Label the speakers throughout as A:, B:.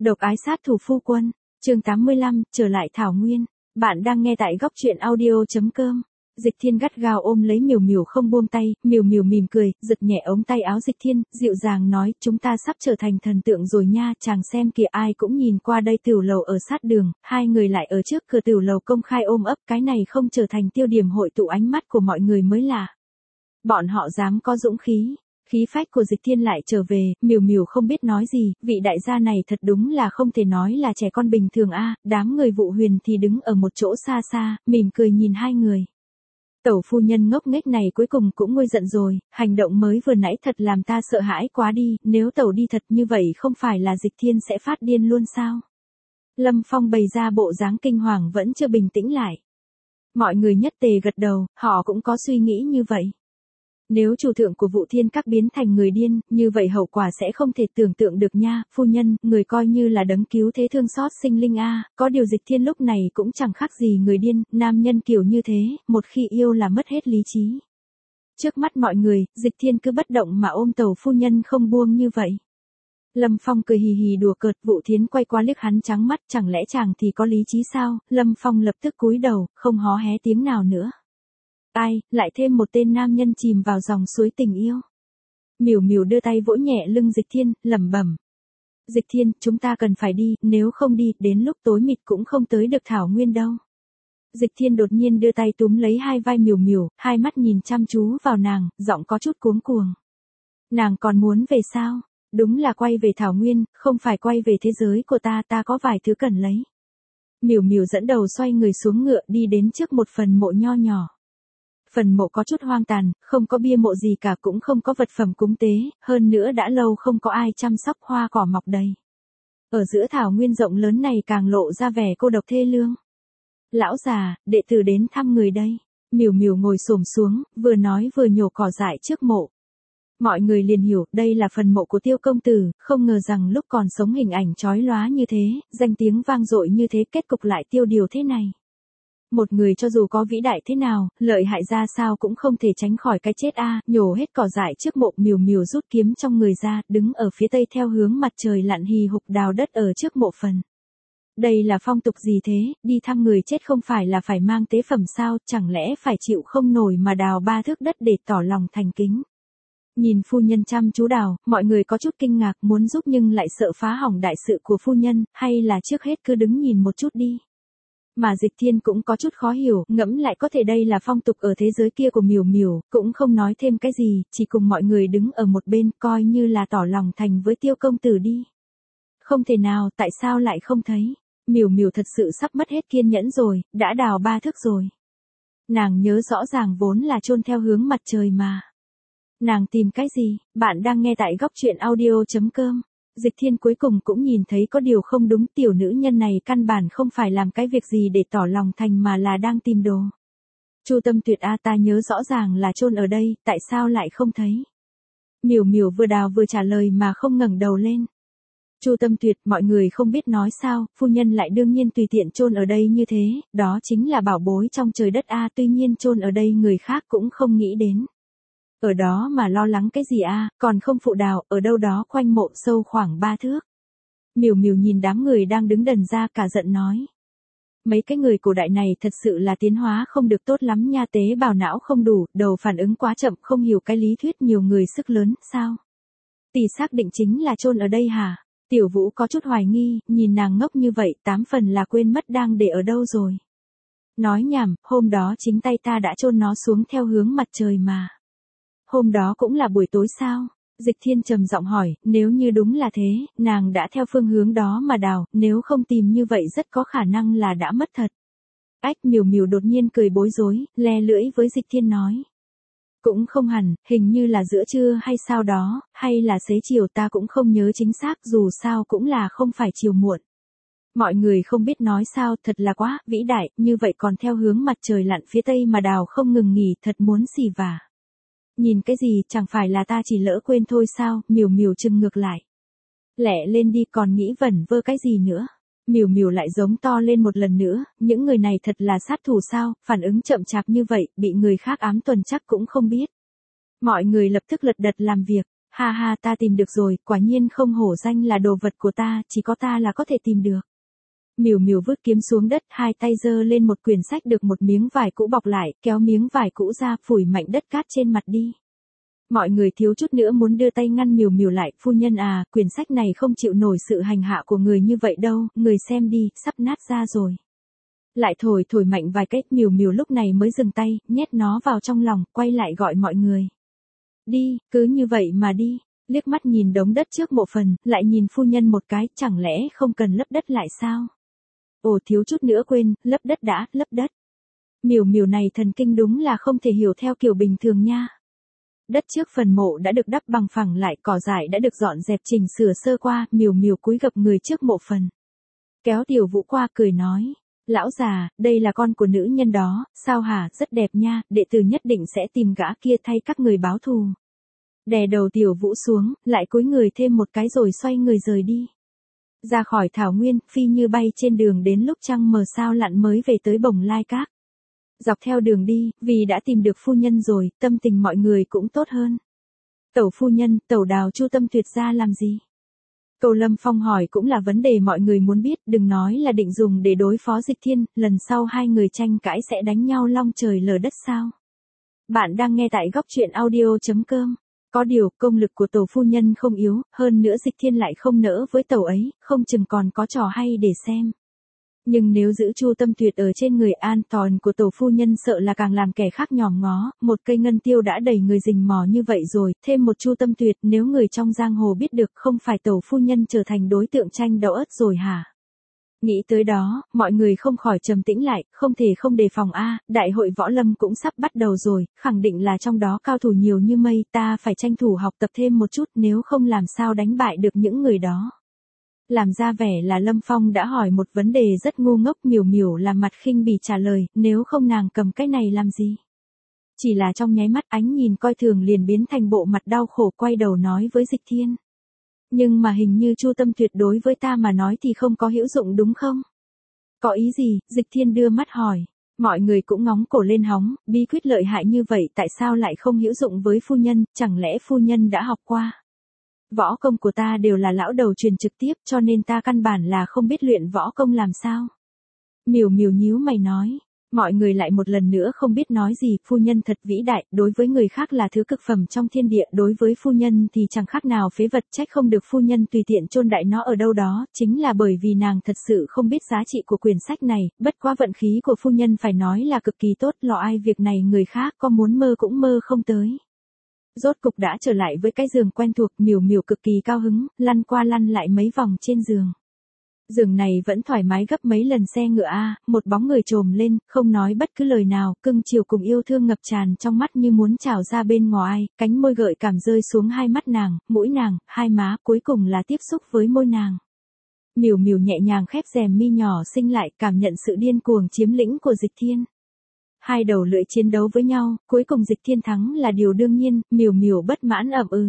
A: Độc ái sát thủ phu quân, chương 85, trở lại Thảo Nguyên. Bạn đang nghe tại góc truyện audio.com. Dịch Thiên gắt gao ôm lấy Miểu Miểu không buông tay, Miểu Miểu mỉm cười, giật nhẹ ống tay áo Dịch Thiên, dịu dàng nói, chúng ta sắp trở thành thần tượng rồi nha, chàng xem kìa, ai cũng nhìn qua đây, tiểu lầu ở sát đường, hai người lại ở trước cửa tiểu lầu công khai ôm ấp, cái này không trở thành tiêu điểm hội tụ ánh mắt của mọi người mới lạ. Bọn họ dám có dũng khí. Khí phách của Dịch Thiên lại trở về, Miểu Miểu không biết nói gì, vị đại gia này thật đúng là không thể nói là trẻ con bình thường a. Đám người Vụ Huyền thì đứng ở một chỗ xa xa, mỉm cười nhìn hai người. Tẩu phu nhân ngốc nghếch này cuối cùng cũng nguôi giận rồi, hành động mới vừa nãy thật làm ta sợ hãi quá đi, nếu tẩu đi thật như vậy không phải là Dịch Thiên sẽ phát điên luôn sao? Lâm Phong bày ra bộ dáng kinh hoàng vẫn chưa bình tĩnh lại. Mọi người nhất tề gật đầu, họ cũng có suy nghĩ như vậy. Nếu chủ thượng của Vụ Thiên Các biến thành người điên, như vậy hậu quả sẽ không thể tưởng tượng được nha, phu nhân, người coi như là đấng cứu thế thương xót sinh linh a. Có điều Dịch Thiên lúc này cũng chẳng khác gì người điên, nam nhân kiểu như thế, một khi yêu là mất hết lý trí. Trước mắt mọi người, Dịch Thiên cứ bất động mà ôm tẩu phu nhân không buông như vậy. Lâm Phong cười hì hì đùa cợt, Vụ Thiến quay qua liếc hắn trắng mắt, chẳng lẽ chàng thì có lý trí sao? Lâm Phong lập tức cúi đầu, không hó hé tiếng nào nữa. Ai, lại thêm một tên nam nhân chìm vào dòng suối tình yêu. Miểu Miểu đưa tay vỗ nhẹ lưng Dịch Thiên, lẩm bẩm. Dịch Thiên, chúng ta cần phải đi, nếu không đi, đến lúc tối mịt cũng không tới được Thảo Nguyên đâu. Dịch Thiên đột nhiên đưa tay túm lấy hai vai Miểu Miểu, hai mắt nhìn chăm chú vào nàng, giọng có chút cuống cuồng. Nàng còn muốn về sao? Đúng là quay về Thảo Nguyên, không phải quay về thế giới của ta, ta có vài thứ cần lấy. Miểu Miểu dẫn đầu xoay người xuống ngựa đi đến trước một phần mộ nho nhỏ. Phần mộ có chút hoang tàn, không có bia mộ gì cả, cũng không có vật phẩm cúng tế, hơn nữa đã lâu không có ai chăm sóc, hoa cỏ mọc đầy. Ở giữa thảo nguyên rộng lớn này càng lộ ra vẻ cô độc thê lương. Lão già, đệ tử đến thăm người đây. Miểu Miểu ngồi xổm xuống, vừa nói vừa nhổ cỏ dại trước mộ. Mọi người liền hiểu, đây là phần mộ của Tiêu công tử, không ngờ rằng lúc còn sống hình ảnh chói lóa như thế, danh tiếng vang dội như thế, kết cục lại tiêu điều thế này. Một người cho dù có vĩ đại thế nào, lợi hại ra sao cũng không thể tránh khỏi cái chết a. Nhổ hết cỏ dại trước mộ, Miểu Miểu rút kiếm trong người ra, đứng ở phía tây theo hướng mặt trời lặn hì hục đào đất ở trước mộ phần. Đây là phong tục gì thế, đi thăm người chết không phải là phải mang tế phẩm sao, chẳng lẽ phải chịu không nổi mà đào 3 thước đất để tỏ lòng thành kính. Nhìn phu nhân chăm chú đào, mọi người có chút kinh ngạc, muốn giúp nhưng lại sợ phá hỏng đại sự của phu nhân, hay là trước hết cứ đứng nhìn một chút đi. Mà Dịch Thiên cũng có chút khó hiểu, ngẫm lại có thể đây là phong tục ở thế giới kia của Miểu Miểu, cũng không nói thêm cái gì, chỉ cùng mọi người đứng ở một bên, coi như là tỏ lòng thành với Tiêu công tử đi. Không thể nào, tại sao lại không thấy? Miểu Miểu thật sự sắp mất hết kiên nhẫn rồi, đã đào 3 thước rồi. Nàng nhớ rõ ràng vốn là chôn theo hướng mặt trời mà. Nàng tìm cái gì? Bạn đang nghe tại góc truyện audio.com. Dịch Thiên cuối cùng cũng nhìn thấy có điều không đúng, tiểu nữ nhân này căn bản không phải làm cái việc gì để tỏ lòng thành mà là đang tìm đồ. Chu Tâm Tuyệt a, ta nhớ rõ ràng là chôn ở đây, tại sao lại không thấy? Miểu Miểu vừa đào vừa trả lời mà không ngẩng đầu lên. Chu Tâm Tuyệt, mọi người không biết nói sao, phu nhân lại đương nhiên tùy tiện chôn ở đây như thế, đó chính là bảo bối trong trời đất a, tuy nhiên chôn ở đây người khác cũng không nghĩ đến. Ở đó mà lo lắng cái gì a, còn không phụ đào, ở đâu đó quanh mộ sâu khoảng 3 thước. Miểu Miểu nhìn đám người đang đứng đần ra cả giận nói. Mấy cái người cổ đại này thật sự là tiến hóa không được tốt lắm nha, tế bào não không đủ, đầu phản ứng quá chậm, không hiểu cái lý thuyết nhiều người sức lớn, sao? Tỷ xác định chính là chôn ở đây hả? Tiểu Vũ có chút hoài nghi, nhìn nàng ngốc như vậy, 8 phần là quên mất đang để ở đâu rồi. Nói nhảm, hôm đó chính tay ta đã chôn nó xuống theo hướng mặt trời mà. Hôm đó cũng là buổi tối sao? Dịch Thiên trầm giọng hỏi, nếu như đúng là thế, nàng đã theo phương hướng đó mà đào, nếu không tìm như vậy rất có khả năng là đã mất thật. Ách, Miểu Miểu đột nhiên cười bối rối, le lưỡi với Dịch Thiên nói. Cũng không hẳn, hình như là giữa trưa hay sao đó, hay là xế chiều, ta cũng không nhớ chính xác, dù sao cũng là không phải chiều muộn. Mọi người không biết nói sao, thật là quá vĩ đại, như vậy còn theo hướng mặt trời lặn phía tây mà đào không ngừng nghỉ, thật muốn xì vả. Nhìn cái gì, chẳng phải là ta chỉ lỡ quên thôi sao? Miểu Miểu trừng ngược lại. Lẹ lên đi, còn nghĩ vẩn vơ cái gì nữa? Miểu Miểu lại giống to lên một lần nữa, những người này thật là sát thủ sao, phản ứng chậm chạp như vậy, bị người khác ám tuần chắc cũng không biết. Mọi người lập tức lật đật làm việc. Ha ha, ta tìm được rồi, quả nhiên không hổ danh là đồ vật của ta, chỉ có ta là có thể tìm được. Miểu Miểu vứt kiếm xuống đất, hai tay giơ lên một quyển sách được một miếng vải cũ bọc lại, kéo miếng vải cũ ra, phủi mạnh đất cát trên mặt đi. Mọi người thiếu chút nữa muốn đưa tay ngăn Miểu Miểu lại, phu nhân à, quyển sách này không chịu nổi sự hành hạ của người như vậy đâu, người xem đi, sắp nát ra rồi. Lại thổi mạnh vài cách, Miểu Miểu lúc này mới dừng tay, nhét nó vào trong lòng, quay lại gọi mọi người. Đi, cứ như vậy mà đi. Liếc mắt nhìn đống đất trước mộ phần, lại nhìn phu nhân một cái, chẳng lẽ không cần lấp đất lại sao? Ồ, thiếu chút nữa quên, lấp đất đã, lấp đất. Miểu Miểu này thần kinh đúng là không thể hiểu theo kiểu bình thường nha. Đất trước phần mộ đã được đắp bằng phẳng lại, cỏ dại đã được dọn dẹp chỉnh sửa sơ qua, Miểu Miểu cúi gập người trước mộ phần. Kéo Tiểu Vũ qua cười nói, lão già, đây là con của nữ nhân đó, sao hả, rất đẹp nha, đệ tử nhất định sẽ tìm gã kia thay các người báo thù. Đè đầu Tiểu Vũ xuống, lại cúi người thêm một cái rồi xoay người rời đi. Ra khỏi thảo nguyên, phi như bay trên đường đến lúc trăng mờ sao lặn mới về tới Bồng Lai Các. Dọc theo đường đi, vì đã tìm được phu nhân rồi, tâm tình mọi người cũng tốt hơn. Tẩu phu nhân, tẩu Đào Chu Tâm Tuyệt ra làm gì? Câu Lâm Phong hỏi cũng là vấn đề mọi người muốn biết, đừng nói là định dùng để đối phó Dịch Thiên, lần sau hai người tranh cãi sẽ đánh nhau long trời lở đất sao? Bạn đang nghe tại góc truyện audio.com. Có điều, công lực của tẩu phu nhân không yếu, hơn nữa Dịch Thiên lại không nỡ với tẩu ấy, không chừng còn có trò hay để xem. Nhưng nếu giữ Chu Tâm Tuyệt ở trên người an toàn của tẩu phu nhân sợ là càng làm kẻ khác nhòm ngó, một cây ngân tiêu đã đẩy người rình mò như vậy rồi, thêm một Chu Tâm Tuyệt, nếu người trong giang hồ biết được không phải tẩu phu nhân trở thành đối tượng tranh đấu ớt rồi hả? Nghĩ tới đó, mọi người không khỏi trầm tĩnh lại, không thể không đề phòng đại hội võ lâm cũng sắp bắt đầu rồi, khẳng định là trong đó cao thủ nhiều như mây, ta phải tranh thủ học tập thêm một chút nếu không làm sao đánh bại được những người đó. Làm ra vẻ là Lâm Phong đã hỏi một vấn đề rất ngu ngốc, Miểu Miểu làm mặt khinh bỉ trả lời, nếu không nàng cầm cái này làm gì? Chỉ là trong nháy mắt ánh nhìn coi thường liền biến thành bộ mặt đau khổ quay đầu nói với Dịch Thiên. Nhưng mà hình như Chu Tâm Tuyệt đối với ta mà nói thì không có hữu dụng đúng không? Có ý gì? Dịch Thiên đưa mắt hỏi. Mọi người cũng ngóng cổ lên hóng, bí quyết lợi hại như vậy tại sao lại không hữu dụng với phu nhân, chẳng lẽ phu nhân đã học qua? Võ công của ta đều là lão đầu truyền trực tiếp cho nên ta căn bản là không biết luyện võ công làm sao. Miểu Miểu nhíu mày nói. Mọi người lại một lần nữa không biết nói gì, phu nhân thật vĩ đại, đối với người khác là thứ cực phẩm trong thiên địa, đối với phu nhân thì chẳng khác nào phế vật, trách không được phu nhân tùy tiện chôn đại nó ở đâu đó, chính là bởi vì nàng thật sự không biết giá trị của quyển sách này, bất quá vận khí của phu nhân phải nói là cực kỳ tốt, lo ai việc này người khác có muốn mơ cũng mơ không tới. Rốt cục đã trở lại với cái giường quen thuộc, Miểu Miểu cực kỳ cao hứng, lăn qua lăn lại mấy vòng trên giường. Giường này vẫn thoải mái gấp mấy lần xe ngựa một bóng người trồm lên, không nói bất cứ lời nào, cưng chiều cùng yêu thương ngập tràn trong mắt như muốn trào ra bên ngoài, cánh môi gợi cảm rơi xuống hai mắt nàng, mũi nàng, hai má, cuối cùng là tiếp xúc với môi nàng. Miểu Miểu nhẹ nhàng khép rèm mi nhỏ xinh lại, cảm nhận sự điên cuồng chiếm lĩnh của Dịch Thiên. Hai đầu lưỡi chiến đấu với nhau, cuối cùng Dịch Thiên thắng là điều đương nhiên, Miểu Miểu bất mãn ậm ừ.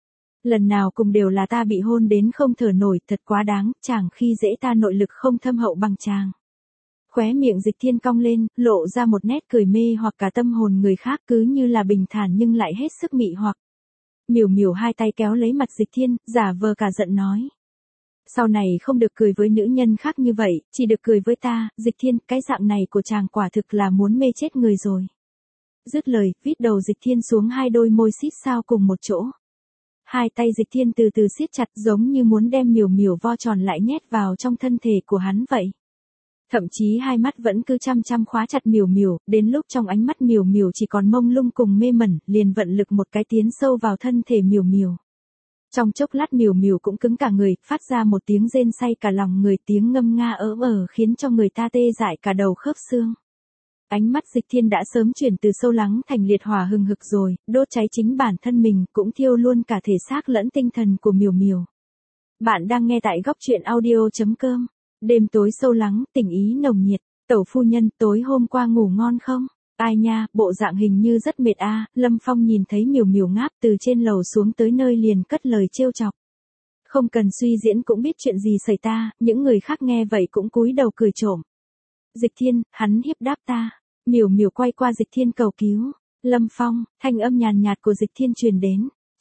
A: Lần nào cùng đều là ta bị hôn đến không thở nổi, thật quá đáng, chàng khi dễ ta nội lực không thâm hậu bằng chàng. Khóe miệng Dịch Thiên cong lên, lộ ra một nét cười mê hoặc cả tâm hồn người khác cứ như là bình thản nhưng lại hết sức mị hoặc. Miểu Miểu hai tay kéo lấy mặt Dịch Thiên, giả vờ cả giận nói. Sau này không được cười với nữ nhân khác như vậy, chỉ được cười với ta, Dịch Thiên, cái dạng này của chàng quả thực là muốn mê chết người rồi. Dứt lời, vít đầu Dịch Thiên xuống hai đôi môi xít sao cùng một chỗ. Hai tay Dịch Thiên từ từ siết chặt giống như muốn đem Miểu Miểu vo tròn lại nhét vào trong thân thể của hắn vậy. Thậm chí hai mắt vẫn cứ chăm chăm khóa chặt Miểu Miểu, đến lúc trong ánh mắt Miểu Miểu chỉ còn mông lung cùng mê mẩn, liền vận lực một cái tiến sâu vào thân thể Miểu Miểu. Trong chốc lát Miểu Miểu cũng cứng cả người, phát ra một tiếng rên say cả lòng người, tiếng ngâm nga khiến cho người ta tê dại cả đầu khớp xương. Ánh mắt Dịch Thiên đã sớm chuyển từ sâu lắng thành liệt hỏa hừng hực rồi, đốt cháy chính bản thân mình, cũng thiêu luôn cả thể xác lẫn tinh thần của Miểu Miểu. Bạn đang nghe tại góc truyện audio.com. Đêm tối sâu lắng, tình ý nồng nhiệt. Tẩu phu nhân, tối hôm qua ngủ ngon không? Ai nha, bộ dạng hình như rất mệt Lâm Phong nhìn thấy Miểu Miểu ngáp từ trên lầu xuống tới nơi liền cất lời trêu chọc. Không cần suy diễn cũng biết chuyện gì xảy ta, những người khác nghe vậy cũng cúi đầu cười trộm. Dịch Thiên, hắn hiếp đáp ta. Miểu Miểu quay qua Dịch Thiên cầu cứu. Lâm Phong, thanh âm nhàn nhạt của Dịch Thiên truyền đến.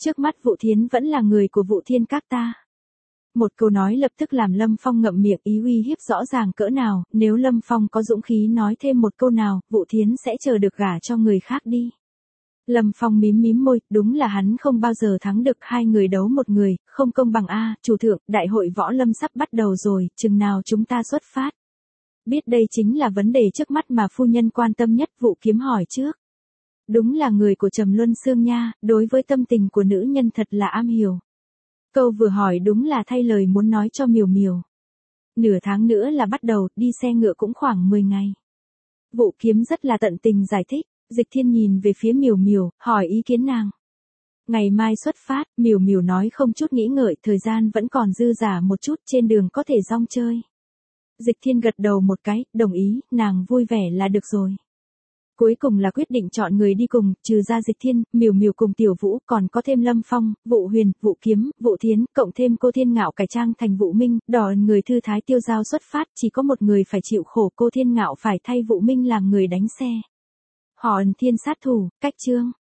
A: Trước mắt Vũ Thiến vẫn là người của Vũ Thiên các ta. Một câu nói lập tức làm Lâm Phong ngậm miệng, ý uy hiếp rõ ràng cỡ nào, nếu Lâm Phong có dũng khí nói thêm một câu nào, Vũ Thiến sẽ chờ được gả cho người khác đi. Lâm Phong mím mím môi, đúng là hắn không bao giờ thắng được, hai người đấu một người, không công bằng a. Chủ thượng, đại hội võ lâm sắp bắt đầu rồi, chừng nào chúng ta xuất phát? Biết đây chính là vấn đề trước mắt mà phu nhân quan tâm nhất, Vũ Kiếm hỏi trước. Đúng là người của Trầm Luân Sương nha, đối với tâm tình của nữ nhân thật là am hiểu. Câu vừa hỏi đúng là thay lời muốn nói cho Miểu Miểu. Nửa tháng nữa là bắt đầu, đi xe ngựa cũng khoảng 10 ngày. Vũ Kiếm rất là tận tình giải thích. Dịch Thiên nhìn về phía Miểu Miểu, hỏi ý kiến nàng. Ngày mai xuất phát, Miểu Miểu nói không chút nghĩ ngợi, thời gian vẫn còn dư dả một chút, trên đường có thể rong chơi. Dịch Thiên gật đầu một cái, đồng ý, nàng vui vẻ là được rồi. Cuối cùng là quyết định chọn người đi cùng, trừ ra Dịch Thiên, Miểu Miểu cùng Tiểu Vũ, còn có thêm Lâm Phong, Vũ Huyền, Vũ Kiếm, Vũ Thiến, cộng thêm cô Thiên Ngạo cải trang thành Vũ Minh, đỏ người thư thái tiêu giao xuất phát, chỉ có một người phải chịu khổ, cô Thiên Ngạo phải thay Vũ Minh làm người đánh xe. Họ Ẩn Thiên sát thủ, cách chương.